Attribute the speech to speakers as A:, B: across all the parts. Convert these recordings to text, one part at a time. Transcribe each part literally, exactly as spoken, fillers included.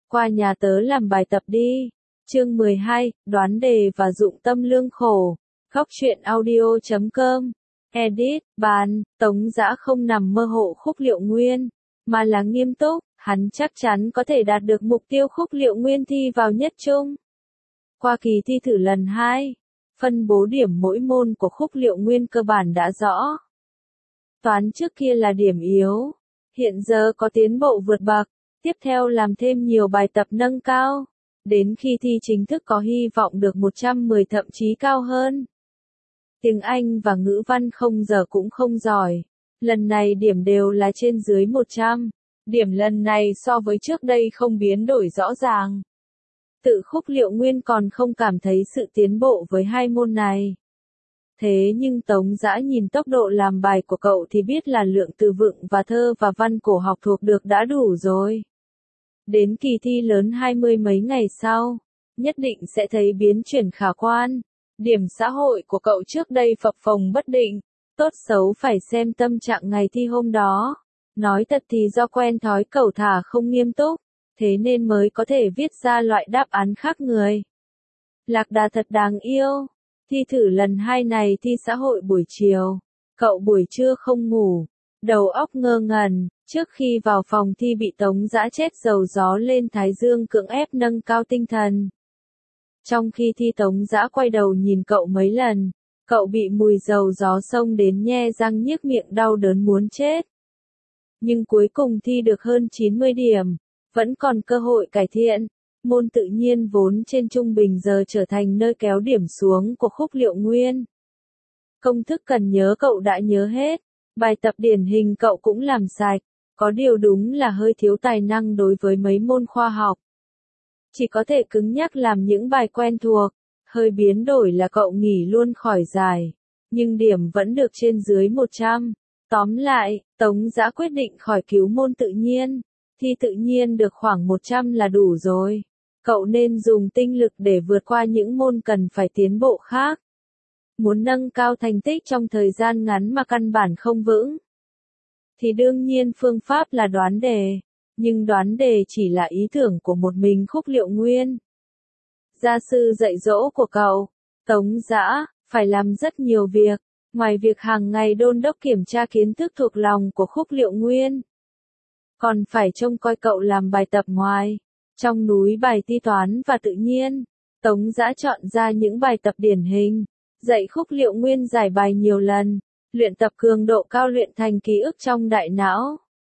A: Qua nhà tớ làm bài tập đi. Chương mười hai, đoán đề và dụng tâm lương khổ. Góc truyện audio chấm com. Edit, bàn, Tống Dã không nằm mơ hộ Khúc Liệu Nguyên, mà là nghiêm túc, hắn chắc chắn có thể đạt được mục tiêu Khúc Liệu Nguyên thi vào nhất trung. Qua kỳ thi thử lần hai, phân bố điểm mỗi môn của Khúc Liệu Nguyên cơ bản đã rõ. Toán trước kia là điểm yếu, hiện giờ có tiến bộ vượt bậc, tiếp theo làm thêm nhiều bài tập nâng cao, đến khi thi chính thức có hy vọng được một trăm mười thậm chí cao hơn. Tiếng Anh và ngữ văn không giờ cũng không giỏi, lần này điểm đều là trên dưới một trăm, điểm lần này so với trước đây không biến đổi rõ ràng. Tự Khúc Liệu Nguyên còn không cảm thấy sự tiến bộ với hai môn này. Thế nhưng Tống Dã nhìn tốc độ làm bài của cậu thì biết là lượng từ vựng và thơ và văn cổ học thuộc được đã đủ rồi. Đến kỳ thi lớn hai mươi mấy ngày sau, nhất định sẽ thấy biến chuyển khả quan. Điểm xã hội của cậu trước đây phập phồng bất định, tốt xấu phải xem tâm trạng ngày thi hôm đó. Nói thật thì do quen thói cẩu thả không nghiêm túc, thế nên mới có thể viết ra loại đáp án khác người. Lạc Đà thật đáng yêu. Thi thử lần hai này thi xã hội buổi chiều, cậu buổi trưa không ngủ, đầu óc ngơ ngẩn, trước khi vào phòng thi bị Tống Dã chết dầu gió lên thái dương cưỡng ép nâng cao tinh thần. Trong khi thi Tống Dã quay đầu nhìn cậu mấy lần, cậu bị mùi dầu gió xông đến nhe răng nhiếc miệng đau đớn muốn chết. Nhưng cuối cùng thi được hơn chín mươi điểm, vẫn còn cơ hội cải thiện. Môn tự nhiên vốn trên trung bình giờ trở thành nơi kéo điểm xuống của Khúc Liệu Nguyên. Công thức cần nhớ cậu đã nhớ hết, bài tập điển hình cậu cũng làm sạch, có điều đúng là hơi thiếu tài năng đối với mấy môn khoa học. Chỉ có thể cứng nhắc làm những bài quen thuộc, hơi biến đổi là cậu nghỉ luôn khỏi giải, nhưng điểm vẫn được trên dưới một trăm. Tóm lại, Tống Dã quyết định khỏi cứu môn tự nhiên, thi tự nhiên được khoảng một trăm là đủ rồi. Cậu nên dùng tinh lực để vượt qua những môn cần phải tiến bộ khác. Muốn nâng cao thành tích trong thời gian ngắn mà căn bản không vững, thì đương nhiên phương pháp là đoán đề, nhưng đoán đề chỉ là ý tưởng của một mình Khúc Liệu Nguyên. Gia sư dạy dỗ của cậu, Tống Dã, phải làm rất nhiều việc, ngoài việc hàng ngày đôn đốc kiểm tra kiến thức thuộc lòng của Khúc Liệu Nguyên, còn phải trông coi cậu làm bài tập ngoài. Trong núi bài thi toán và tự nhiên, Tống Dã chọn ra những bài tập điển hình, dạy Khúc Liệu Nguyên giải bài nhiều lần, luyện tập cường độ cao luyện thành ký ức trong đại não.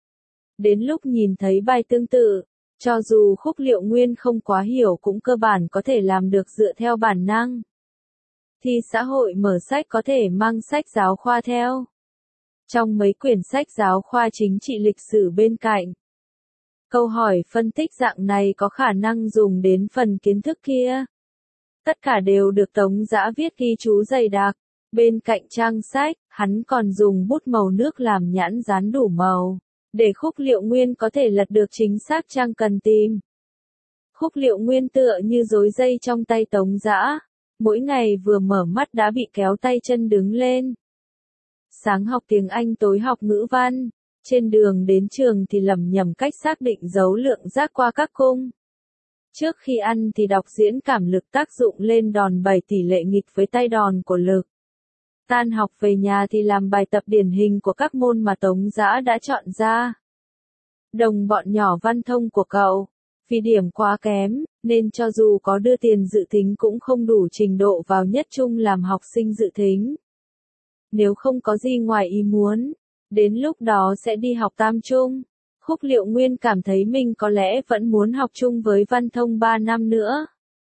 A: Đến lúc nhìn thấy bài tương tự, cho dù Khúc Liệu Nguyên không quá hiểu cũng cơ bản có thể làm được dựa theo bản năng. Thi xã hội mở sách có thể mang sách giáo khoa theo. Trong mấy quyển sách giáo khoa chính trị lịch sử bên cạnh, câu hỏi phân tích dạng này có khả năng dùng đến phần kiến thức kia. Tất cả đều được Tống Dã viết ghi chú dày đặc. Bên cạnh trang sách, hắn còn dùng bút màu nước làm nhãn dán đủ màu, để Khúc Liệu Nguyên có thể lật được chính xác trang cần tìm. Khúc Liệu Nguyên tựa như rối dây trong tay Tống Dã, mỗi ngày vừa mở mắt đã bị kéo tay chân đứng lên. Sáng học tiếng Anh tối học ngữ văn. Trên đường đến trường thì lẩm nhẩm cách xác định dấu lượng giác qua các cung. Trước khi ăn thì đọc diễn cảm lực tác dụng lên đòn bẩy tỷ lệ nghịch với tay đòn của lực. Tan học về nhà thì làm bài tập điển hình của các môn mà Tống Dã đã chọn ra. Đồng bọn nhỏ văn thông của cậu, vì điểm quá kém, nên cho dù có đưa tiền dự thính cũng không đủ trình độ vào nhất trung làm học sinh dự thính. Nếu không có gì ngoài ý muốn, đến lúc đó sẽ đi học tam trung. Khúc Liệu Nguyên cảm thấy mình có lẽ vẫn muốn học chung với văn thông ba năm nữa.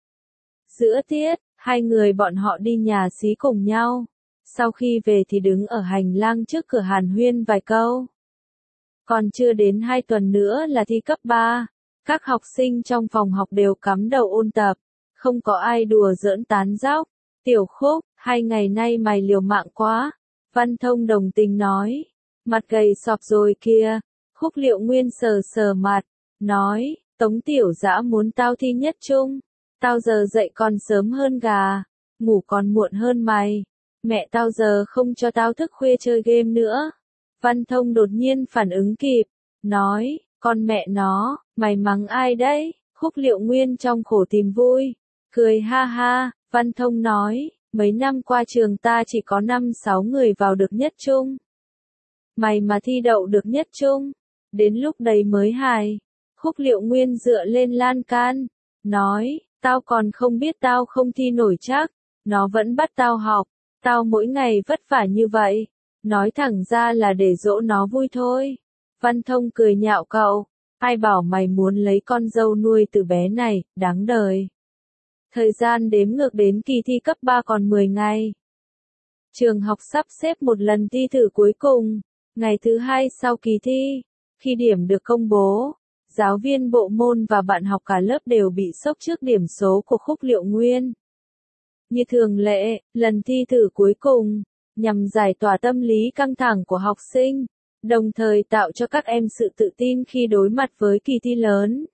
A: Giữa tiết, hai người bọn họ đi nhà xí cùng nhau. Sau khi về thì đứng ở hành lang trước cửa hàn huyên vài câu. Còn chưa đến hai tuần nữa là thi cấp ba. Các học sinh trong phòng học đều cắm đầu ôn tập. Không có ai đùa giỡn tán dóc. Tiểu Khúc, hai ngày nay mày liều mạng quá. Văn thông đồng tình nói. Mặt gầy sọp rồi kia. Khúc Liệu Nguyên sờ sờ mặt, nói, Tống Tiểu Dã muốn tao thi nhất trung. Tao giờ dậy còn sớm hơn gà, ngủ còn muộn hơn mày. Mẹ tao giờ không cho tao thức khuya chơi game nữa. Văn thông đột nhiên phản ứng kịp, nói, con mẹ nó, mày mắng ai đấy? Khúc Liệu Nguyên trong khổ tìm vui, cười ha ha, Văn Thông nói, mấy năm qua trường ta chỉ có năm sáu người vào được nhất trung. Mày mà thi đậu được nhất trung, đến lúc đấy mới hài. Khúc Liệu Nguyên dựa lên lan can, nói, tao còn không biết tao không thi nổi chắc, nó vẫn bắt tao học, tao mỗi ngày vất vả như vậy, nói thẳng ra là để dỗ nó vui thôi. Văn Thông cười nhạo cậu, ai bảo mày muốn lấy con dâu nuôi từ bé này, đáng đời. Thời gian đếm ngược đến kỳ thi cấp ba còn mười ngày. Trường học sắp xếp một lần thi thử cuối cùng, ngày thứ hai sau kỳ thi, khi điểm được công bố, giáo viên bộ môn và bạn học cả lớp đều bị sốc trước điểm số của Khúc Liệu Nguyên. Như thường lệ, lần thi thử cuối cùng, nhằm giải tỏa tâm lý căng thẳng của học sinh, đồng thời tạo cho các em sự tự tin khi đối mặt với kỳ thi lớn.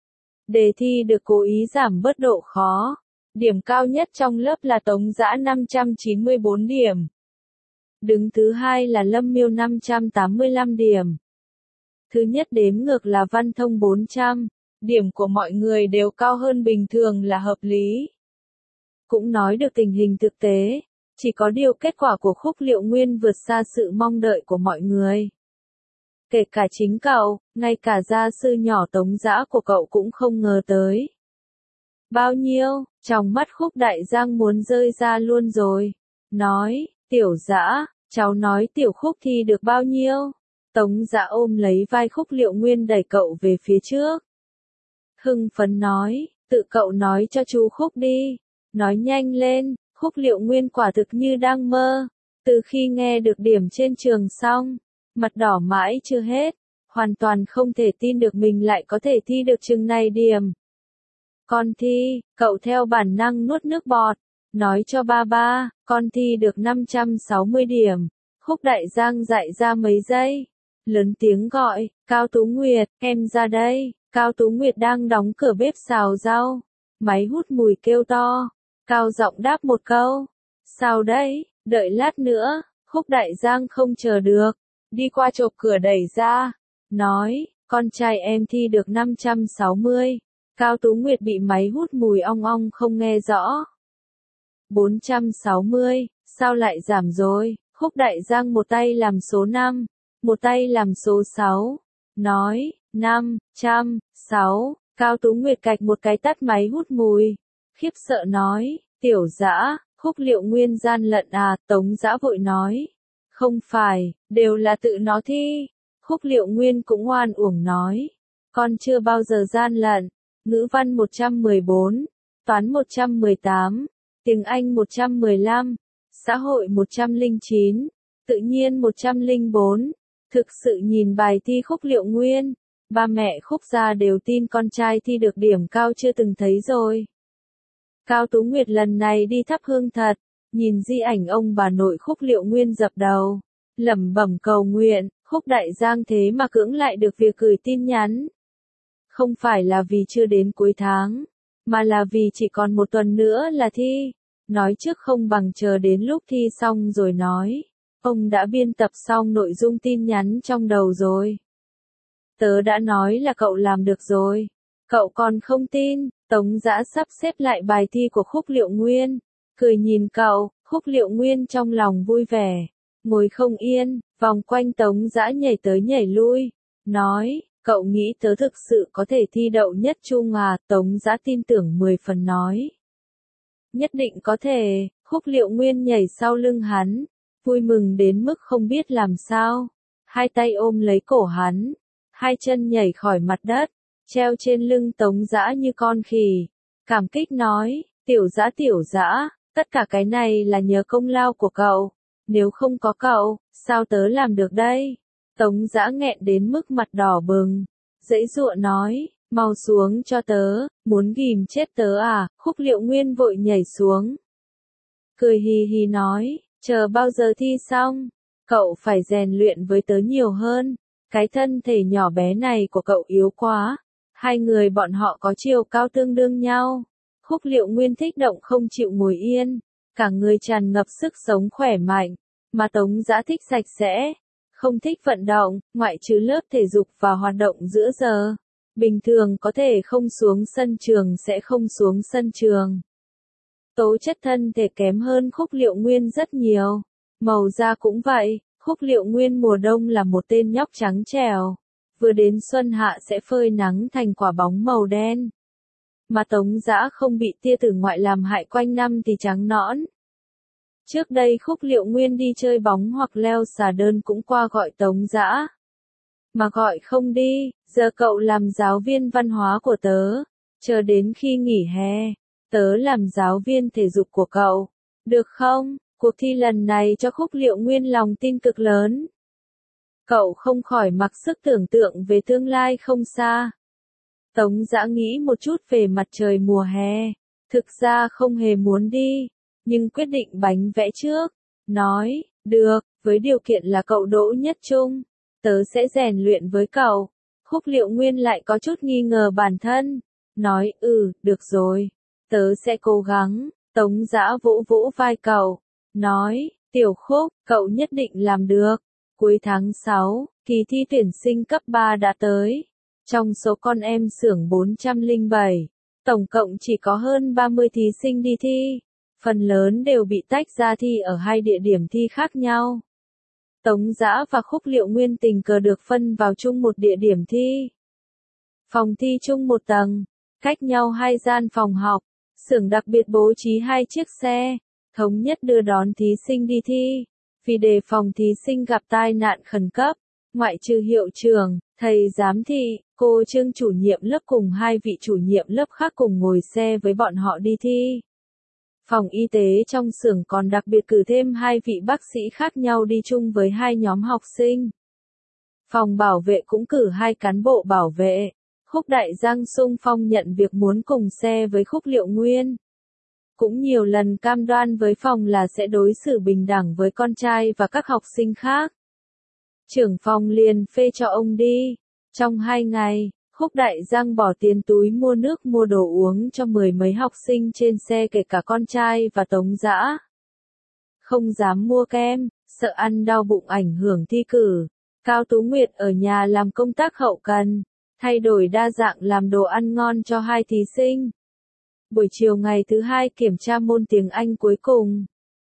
A: Đề thi được cố ý giảm bớt độ khó. Điểm cao nhất trong lớp là Tống Dã năm trăm chín mươi bốn điểm. Đứng thứ hai là Lâm Miêu năm trăm tám mươi lăm điểm. Thứ nhất đếm ngược là Văn Thông bốn trăm. Điểm của mọi người đều cao hơn bình thường là hợp lý. Cũng nói được tình hình thực tế, chỉ có điều kết quả của Khúc Liệu Nguyên vượt xa sự mong đợi của mọi người. Kể cả chính cậu, ngay cả gia sư nhỏ Tống Dã của cậu cũng không ngờ tới. Bao nhiêu, trong mắt Khúc Đại Giang muốn rơi ra luôn rồi. Nói, Tiểu Dã, cháu nói Tiểu Khúc thi được bao nhiêu? Tống Dã ôm lấy vai Khúc Liệu Nguyên đẩy cậu về phía trước. Hưng phấn nói, tự cậu nói cho chú Khúc đi. Nói nhanh lên, Khúc Liệu Nguyên quả thực như đang mơ. Từ khi nghe được điểm trên trường xong, mặt đỏ mãi chưa hết, hoàn toàn không thể tin được mình lại có thể thi được chừng này điểm. Con thi, cậu theo bản năng nuốt nước bọt, nói cho ba ba, con thi được năm trăm sáu mươi điểm. Khúc Đại Giang dại ra mấy giây, lớn tiếng gọi, Cao Tú Nguyệt, em ra đây. Cao Tú Nguyệt đang đóng cửa bếp xào rau, máy hút mùi kêu to, cao giọng đáp một câu, sao đấy, đợi lát nữa. Khúc Đại Giang không chờ được, đi qua chộp cửa đẩy ra, nói, con trai em thi được năm trăm sáu mươi. Cao Tú Nguyệt bị máy hút mùi ong ong không nghe rõ. bốn trăm sáu mươi, sao lại giảm rồi? Khúc Đại Giang một tay làm số năm, một tay làm số sáu, nói, năm trăm sáu. Cao Tú Nguyệt cạch một cái tắt máy hút mùi, khiếp sợ nói, Tiểu Dã, Khúc Liệu Nguyên gian lận à? Tống Dã vội nói, không phải, đều là tự nó thi. Khúc Liệu Nguyên cũng oan uổng nói, con chưa bao giờ gian lận. Ngữ văn một trăm mười bốn, toán một trăm mười tám, tiếng Anh một trăm mười lăm, xã hội một trăm lẻ chín, tự nhiên một trăm lẻ bốn. Thực sự nhìn bài thi Khúc Liệu Nguyên, ba mẹ Khúc gia đều tin con trai thi được điểm cao chưa từng thấy rồi. Cao Tú Nguyệt lần này đi thắp hương thật, nhìn di ảnh ông bà nội Khúc Liệu Nguyên dập đầu, lẩm bẩm cầu nguyện. Khúc Đại Giang thế mà cưỡng lại được việc gửi tin nhắn. Không phải là vì chưa đến cuối tháng, mà là vì chỉ còn một tuần nữa là thi. Nói trước không bằng chờ đến lúc thi xong rồi nói. Ông đã biên tập xong nội dung tin nhắn trong đầu rồi. Tớ đã nói là cậu làm được rồi. Cậu còn không tin. Tống Dã sắp xếp lại bài thi của Khúc Liệu Nguyên, cười nhìn cậu. Khúc Liệu Nguyên trong lòng vui vẻ, ngồi không yên, vòng quanh Tống Dã nhảy tới nhảy lui, nói, cậu nghĩ tớ thực sự có thể thi đậu nhất trung à? Tống Dã tin tưởng mười phần nói, nhất định có thể. Khúc Liệu Nguyên nhảy sau lưng hắn, vui mừng đến mức không biết làm sao, hai tay ôm lấy cổ hắn, hai chân nhảy khỏi mặt đất, treo trên lưng Tống Dã như con khỉ, cảm kích nói, Tiểu Dã Tiểu Dã, tất cả cái này là nhờ công lao của cậu, nếu không có cậu, sao tớ làm được đây? Tống Dã nghẹn đến mức mặt đỏ bừng, giãy giụa nói, mau xuống cho tớ, muốn ghim chết tớ à? Khúc Liệu Nguyên vội nhảy xuống, cười hì hì nói, chờ bao giờ thi xong, cậu phải rèn luyện với tớ nhiều hơn, cái thân thể nhỏ bé này của cậu yếu quá. Hai người bọn họ có chiều cao tương đương nhau. Khúc Liệu Nguyên thích động không chịu ngồi yên, cả người tràn ngập sức sống khỏe mạnh, mà Tống Dã thích sạch sẽ, không thích vận động, ngoại trừ lớp thể dục và hoạt động giữa giờ. Bình thường có thể không xuống sân trường sẽ không xuống sân trường. Tố chất thân thể kém hơn Khúc Liệu Nguyên rất nhiều. Màu da cũng vậy, Khúc Liệu Nguyên mùa đông là một tên nhóc trắng trẻo. Vừa đến xuân hạ sẽ phơi nắng thành quả bóng màu đen. Mà Tống Dã không bị tia tử ngoại làm hại quanh năm thì trắng nõn. Trước đây Khúc Liệu Nguyên đi chơi bóng hoặc leo xà đơn cũng qua gọi Tống Dã. Mà gọi không đi, giờ cậu làm giáo viên văn hóa của tớ. Chờ đến khi nghỉ hè, tớ làm giáo viên thể dục của cậu. Được không? Cuộc thi lần này cho Khúc Liệu Nguyên lòng tin cực lớn. Cậu không khỏi mặc sức tưởng tượng về tương lai không xa. Tống Dã nghĩ một chút về mặt trời mùa hè. Thực ra không hề muốn đi, nhưng quyết định bánh vẽ trước. Nói, được, với điều kiện là cậu đỗ nhất trung. Tớ sẽ rèn luyện với cậu. Khúc Liệu Nguyên lại có chút nghi ngờ bản thân. Nói, ừ, được rồi. Tớ sẽ cố gắng. Tống Dã vỗ vỗ vai cậu. Nói, Tiểu Khúc, cậu nhất định làm được. Cuối tháng sáu, kỳ thi tuyển sinh cấp ba đã tới. Trong số con em xưởng bốn trăm lẻ bảy, tổng cộng chỉ có hơn ba mươi thí sinh đi thi. Phần lớn đều bị tách ra thi ở hai địa điểm thi khác nhau. Tống Dã và Khúc Liệu Nguyên tình cờ được phân vào chung một địa điểm thi. Phòng thi chung một tầng, cách nhau hai gian phòng học, xưởng đặc biệt bố trí hai chiếc xe, thống nhất đưa đón thí sinh đi thi. Vì đề phòng thí sinh gặp tai nạn khẩn cấp, ngoại trừ hiệu trưởng, thầy giám thị, cô Trương chủ nhiệm lớp cùng hai vị chủ nhiệm lớp khác cùng ngồi xe với bọn họ đi thi. Phòng y tế trong xưởng còn đặc biệt cử thêm hai vị bác sĩ khác nhau đi chung với hai nhóm học sinh. Phòng bảo vệ cũng cử hai cán bộ bảo vệ. Khúc Đại Giang xung phong nhận việc muốn cùng xe với Khúc Liệu Nguyên. Cũng nhiều lần cam đoan với phòng là sẽ đối xử bình đẳng với con trai và các học sinh khác. Trưởng phòng liền phê cho ông đi. Trong hai ngày, Khúc Đại Giang bỏ tiền túi mua nước mua đồ uống cho mười mấy học sinh trên xe kể cả con trai và Tống Dã. Không dám mua kem, sợ ăn đau bụng ảnh hưởng thi cử. Cao Tú Nguyệt ở nhà làm công tác hậu cần, thay đổi đa dạng làm đồ ăn ngon cho hai thí sinh. Buổi chiều ngày thứ hai kiểm tra môn tiếng Anh cuối cùng.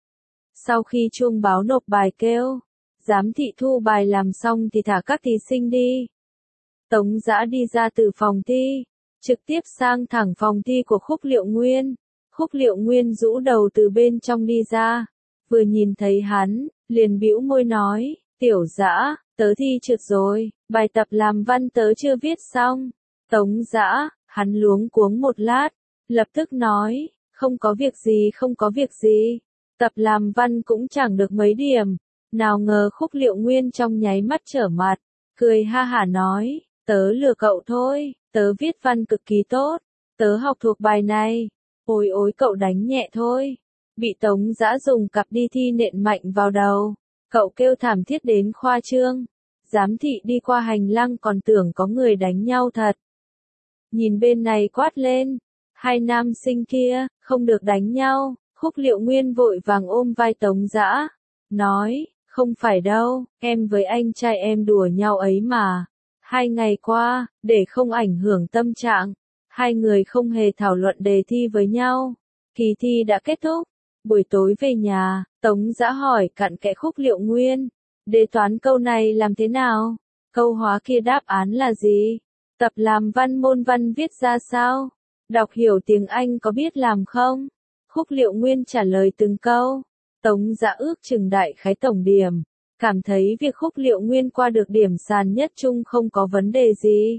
A: Sau khi chuông báo nộp bài kêu, giám thị thu bài làm xong thì thả các thí sinh đi. Tống Dã đi ra từ phòng thi, trực tiếp sang thẳng phòng thi của Khúc Liệu Nguyên. Khúc Liệu Nguyên rũ đầu từ bên trong đi ra, vừa nhìn thấy hắn, liền bĩu môi nói, Tiểu Dã, tớ thi trượt rồi, bài tập làm văn tớ chưa viết xong. Tống Dã, hắn luống cuống một lát, lập tức nói, không có việc gì không có việc gì, tập làm văn cũng chẳng được mấy điểm. Nào ngờ Khúc Liệu Nguyên trong nháy mắt trở mặt, cười ha hả nói, tớ lừa cậu thôi, tớ viết văn cực kỳ tốt, tớ học thuộc bài này. Ôi ôi cậu đánh nhẹ thôi. Bị Tống Dã dùng cặp đi thi nện mạnh vào đầu, cậu kêu thảm thiết đến khoa trương. Giám thị đi qua hành lang còn tưởng có người đánh nhau thật. Nhìn bên này quát lên, hai nam sinh kia, không được đánh nhau. Khúc Liệu Nguyên vội vàng ôm vai Tống Dã, nói, không phải đâu, em với anh trai em đùa nhau ấy mà. Hai ngày qua, để không ảnh hưởng tâm trạng, hai người không hề thảo luận đề thi với nhau. Kỳ thi đã kết thúc. Buổi tối về nhà, Tống Dã hỏi cặn kẽ Khúc Liệu Nguyên, đề toán câu này làm thế nào? Câu hóa kia đáp án là gì? Tập làm văn môn văn viết ra sao? Đọc hiểu tiếng Anh có biết làm không? Khúc Liệu Nguyên trả lời từng câu. Tống Dã ước chừng đại khái tổng điểm, cảm thấy việc Khúc Liệu Nguyên qua được điểm sàn nhất trung không có vấn đề gì.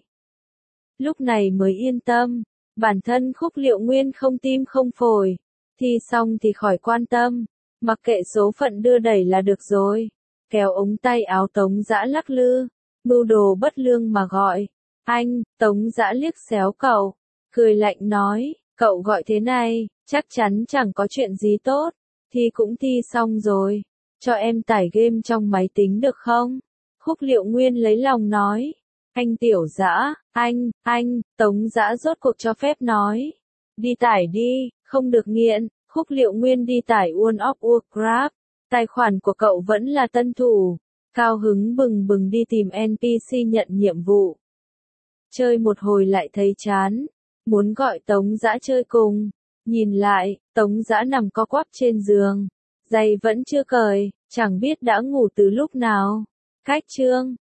A: Lúc này mới yên tâm, bản thân Khúc Liệu Nguyên không tim không phổi, thi xong thì khỏi quan tâm, mặc kệ số phận đưa đẩy là được rồi. Kéo ống tay áo Tống Dã lắc lư, mưu đồ bất lương mà gọi, anh. Tống Dã liếc xéo cậu, cười lạnh nói, cậu gọi thế này, chắc chắn chẳng có chuyện gì tốt, thi cũng thi xong rồi, cho em tải game trong máy tính được không? Khúc Liệu Nguyên lấy lòng nói, anh Tiểu Dã, anh, anh. Tống Dã rốt cuộc cho phép nói, đi tải đi, không được nghiện. Khúc Liệu Nguyên đi tải World of Warcraft, tài khoản của cậu vẫn là tân thủ, cao hứng bừng bừng đi tìm en pê xê nhận nhiệm vụ. Chơi một hồi lại thấy chán, muốn gọi Tống Dã chơi cùng. Nhìn lại, Tống Dã nằm co quắp trên giường, giày vẫn chưa cởi, chẳng biết đã ngủ từ lúc nào. Khách trương,